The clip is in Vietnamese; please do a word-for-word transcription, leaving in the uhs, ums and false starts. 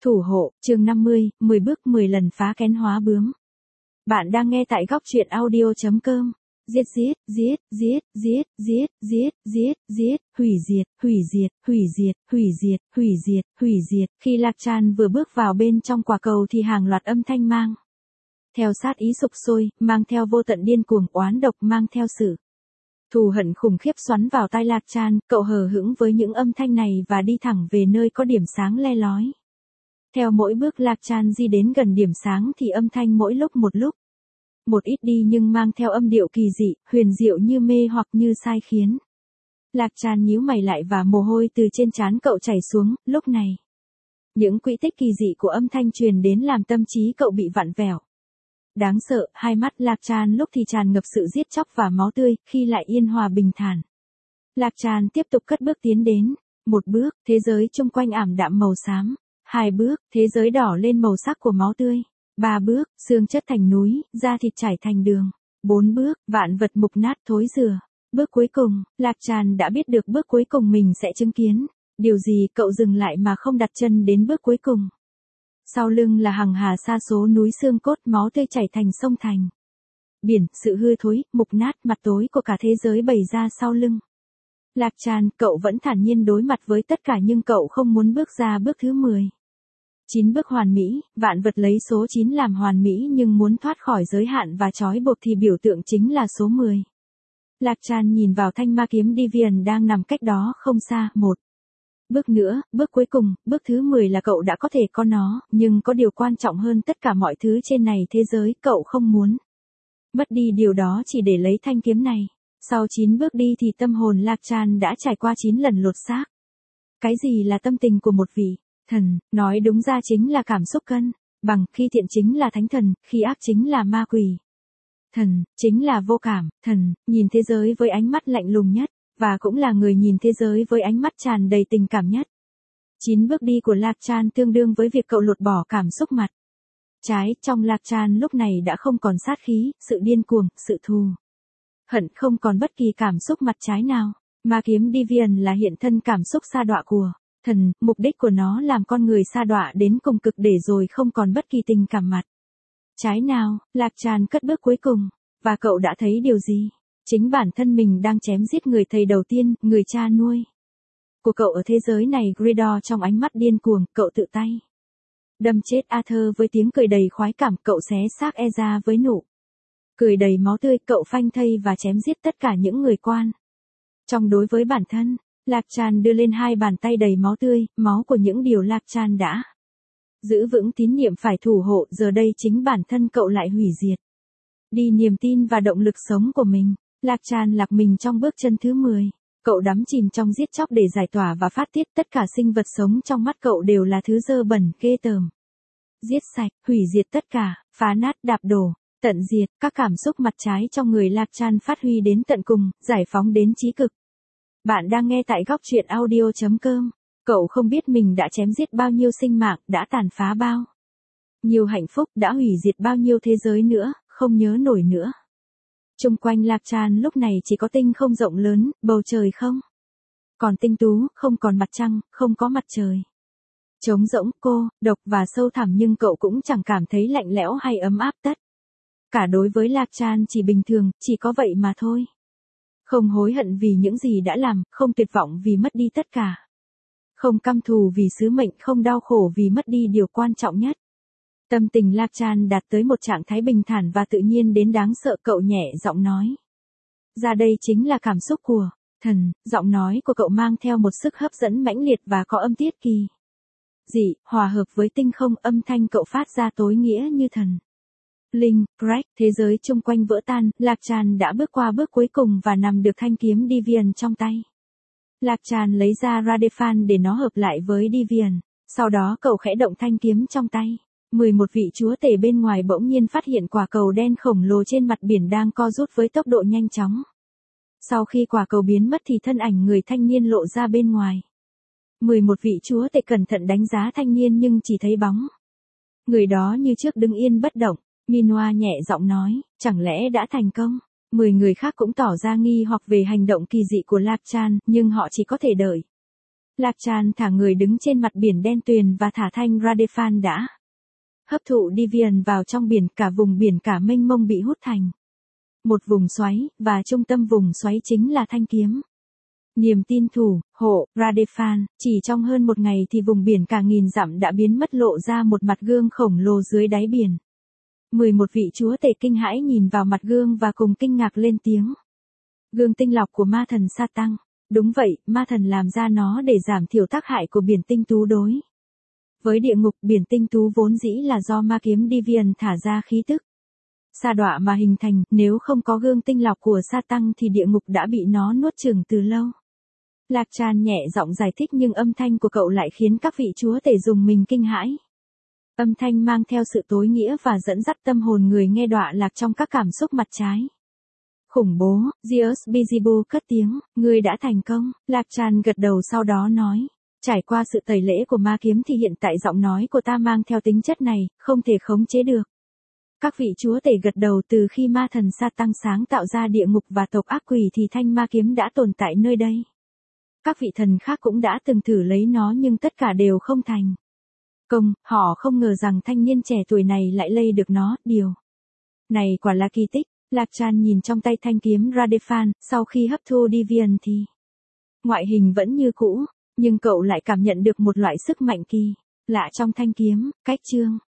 Thủ hộ, chương năm mươi, mười bước mười lần phá kén hóa bướm. Bạn đang nghe tại góc truyện audio chấm com. Giết giết, giết, giết, giết, giết, giết, giết, giết, hủy diệt, hủy diệt, hủy diệt, hủy diệt, hủy diệt, hủy diệt. Khi Lạc Tràn vừa bước vào bên trong quả cầu thì hàng loạt âm thanh mang theo sát ý sục sôi, mang theo vô tận điên cuồng oán độc, mang theo sự thù hận khủng khiếp xoắn vào tai Lạc Tràn. Cậu hờ hững với những âm thanh này và đi thẳng về nơi có điểm sáng le lói. Theo mỗi bước Lạc Tràn di đến gần điểm sáng thì âm thanh mỗi lúc một lúc một ít đi, nhưng mang theo âm điệu kỳ dị, huyền diệu như mê hoặc như sai khiến Lạc Tràn nhíu mày lại và mồ hôi từ trên trán cậu chảy xuống. Lúc này, những quỹ tích kỳ dị của âm thanh truyền đến làm tâm trí cậu bị vặn vẹo. Đáng sợ, hai mắt Lạc Tràn lúc thì tràn ngập sự giết chóc và máu tươi, khi lại yên hòa bình thản. Lạc Tràn tiếp tục cất bước tiến đến. Một bước, thế giới chung quanh ảm đạm màu xám. Hai bước, thế giới đỏ lên màu sắc của máu tươi. Ba bước, xương chất thành núi, da thịt chảy thành đường. Bốn bước, vạn vật mục nát thối rữa. Bước cuối cùng, Lạc Tràn đã biết được bước cuối cùng mình sẽ chứng kiến. Điều gì? Cậu dừng lại mà không đặt chân đến bước cuối cùng. Sau lưng là hằng hà sa số núi xương cốt, máu tươi chảy thành sông thành biển, sự hư thối, mục nát, mặt tối của cả thế giới bày ra sau lưng Lạc Tràn. Cậu vẫn thản nhiên đối mặt với tất cả, nhưng cậu không muốn bước ra bước thứ mười. chín bước hoàn mỹ, vạn vật lấy số chín làm hoàn mỹ, nhưng muốn thoát khỏi giới hạn và trói buộc thì biểu tượng chính là số mười. Lạc Tràn nhìn vào thanh ma kiếm Deviant đang nằm cách đó không xa. Một bước nữa, bước cuối cùng, bước thứ mười là cậu đã có thể có nó, nhưng có điều quan trọng hơn tất cả mọi thứ trên này, thế giới. Cậu không muốn mất đi điều đó chỉ để lấy thanh kiếm này. Sau chín bước đi thì tâm hồn Lạc Tràn đã trải qua chín lần lột xác. Cái gì là tâm tình của một vị thần? Nói đúng ra chính là cảm xúc cân bằng. Khi thiện chính là thánh thần, khi ác chính là ma quỷ. Thần chính là vô cảm. Thần nhìn thế giới với ánh mắt lạnh lùng nhất, và cũng là người nhìn thế giới với ánh mắt tràn đầy tình cảm nhất. Chín bước đi của Lạc Tràn tương đương với việc cậu lột bỏ cảm xúc mặt trái. Trong Lạc Tràn lúc này đã không còn sát khí, sự điên cuồng, sự thù hận, không còn bất kỳ cảm xúc mặt trái nào. Ma kiếm Deviant là hiện thân cảm xúc sa đọa của thần, mục đích của nó làm con người sa đọa đến cùng cực để rồi không còn bất kỳ tình cảm mặt trái nào. Lạc Tràn cất bước cuối cùng, và cậu đã thấy điều gì? Chính bản thân mình đang chém giết người thầy đầu tiên, người cha nuôi của cậu ở thế giới này. Gridor trong ánh mắt điên cuồng, cậu tự tay đâm chết Arthur với tiếng cười đầy khoái cảm. Cậu xé xác Ezra với nụ cười đầy máu tươi. Cậu phanh thây và chém giết tất cả những người quan trong đối với bản thân. Lạc Tràn đưa lên hai bàn tay đầy máu tươi, máu của những điều Lạc Tràn đã giữ vững tín nhiệm phải thủ hộ. Giờ đây chính bản thân cậu lại hủy diệt đi niềm tin và động lực sống của mình. Lạc Tràn lạc mình trong bước chân thứ mười. Cậu đắm chìm trong giết chóc để giải tỏa và phát tiết. Tất cả sinh vật sống trong mắt cậu đều là thứ dơ bẩn, ghê tởm. Giết sạch, hủy diệt tất cả, phá nát, đạp đổ, tận diệt. Các cảm xúc mặt trái trong người Lạc Tràn phát huy đến tận cùng, giải phóng đến chí cực. Bạn đang nghe tại góc truyện audio chấm com. Cậu không biết mình đã chém giết bao nhiêu sinh mạng, đã tàn phá bao nhiêu hạnh phúc, đã hủy diệt bao nhiêu thế giới nữa, không nhớ nổi nữa. Chung quanh Lạc Tràn lúc này chỉ có tinh không rộng lớn, bầu trời không còn tinh tú, không còn mặt trăng, không có mặt trời. Trống rỗng, cô độc và sâu thẳm, nhưng cậu cũng chẳng cảm thấy lạnh lẽo hay ấm áp. Tất cả đối với Lạc Tràn chỉ bình thường, chỉ có vậy mà thôi. Không hối hận vì những gì đã làm, không tuyệt vọng vì mất đi tất cả. Không căm thù vì sứ mệnh, không đau khổ vì mất đi điều quan trọng nhất. Tâm tình Lạc Tràn đạt tới một trạng thái bình thản và tự nhiên đến đáng sợ. Cậu nhẹ giọng nói ra đây chính là cảm xúc của thần. Giọng nói của cậu mang theo một sức hấp dẫn mãnh liệt và có âm tiết kỳ dị, hòa hợp với tinh không. Âm thanh cậu phát ra tối nghĩa như thần linh. Crack, thế giới chung quanh vỡ tan. Lạc Tràn đã bước qua bước cuối cùng và nằm được thanh kiếm Deviant trong tay. Lạc Tràn lấy ra Radephan để nó hợp lại với Deviant. Sau đó cậu khẽ động thanh kiếm trong tay. mười một vị chúa tể bên ngoài bỗng nhiên phát hiện quả cầu đen khổng lồ trên mặt biển đang co rút với tốc độ nhanh chóng. Sau khi quả cầu biến mất thì thân ảnh người thanh niên lộ ra bên ngoài. mười một vị chúa tể cẩn thận đánh giá thanh niên nhưng chỉ thấy bóng người đó như trước đứng yên bất động. Minoa nhẹ giọng nói, chẳng lẽ đã thành công? Mười người khác cũng tỏ ra nghi hoặc về hành động kỳ dị của Lạc Tràn, nhưng họ chỉ có thể đợi Lạc Tràn thả người đứng trên mặt biển đen tuyền và thả thanh Radephan đã hấp thụ Deviant vào trong biển, cả vùng biển cả mênh mông bị hút thành một vùng xoáy, và trung tâm vùng xoáy chính là thanh kiếm. Niềm tin thủ hộ Radephan, chỉ trong hơn một ngày thì vùng biển cả nghìn dặm đã biến mất, lộ ra một mặt gương khổng lồ dưới đáy biển. mười một vị chúa tể kinh hãi nhìn vào mặt gương và cùng kinh ngạc lên tiếng. Gương tinh lọc của ma thần Satan. Đúng vậy, ma thần làm ra nó để giảm thiểu tác hại của biển tinh tú đối với địa ngục. Biển tinh tú vốn dĩ là do ma kiếm Deviant thả ra khí tức sa đọa mà hình thành, nếu không có gương tinh lọc của Satan thì địa ngục đã bị nó nuốt chửng từ lâu. Lạc Tràn nhẹ giọng giải thích, nhưng âm thanh của cậu lại khiến các vị chúa tể dùng mình kinh hãi. Âm thanh mang theo sự tối nghĩa và dẫn dắt tâm hồn người nghe đọa lạc trong các cảm xúc mặt trái. Khủng bố, Zeus Beelzebub cất tiếng, ngươi đã thành công. Lạc Tràn gật đầu sau đó nói. Trải qua sự tẩy lễ của ma kiếm thì hiện tại giọng nói của ta mang theo tính chất này, không thể khống chế được. Các vị chúa tể gật đầu. Từ khi ma thần Satan sáng tạo ra địa ngục và tộc ác quỷ thì thanh ma kiếm đã tồn tại nơi đây. Các vị thần khác cũng đã từng thử lấy nó nhưng tất cả đều không thành công. Họ không ngờ rằng thanh niên trẻ tuổi này lại lay được nó. Điều này quả là kỳ tích. Lạc Tràn nhìn trong tay thanh kiếm Radephan, sau khi hấp thu Deviant thì ngoại hình vẫn như cũ, nhưng cậu lại cảm nhận được một loại sức mạnh kỳ lạ trong thanh kiếm. Cách chương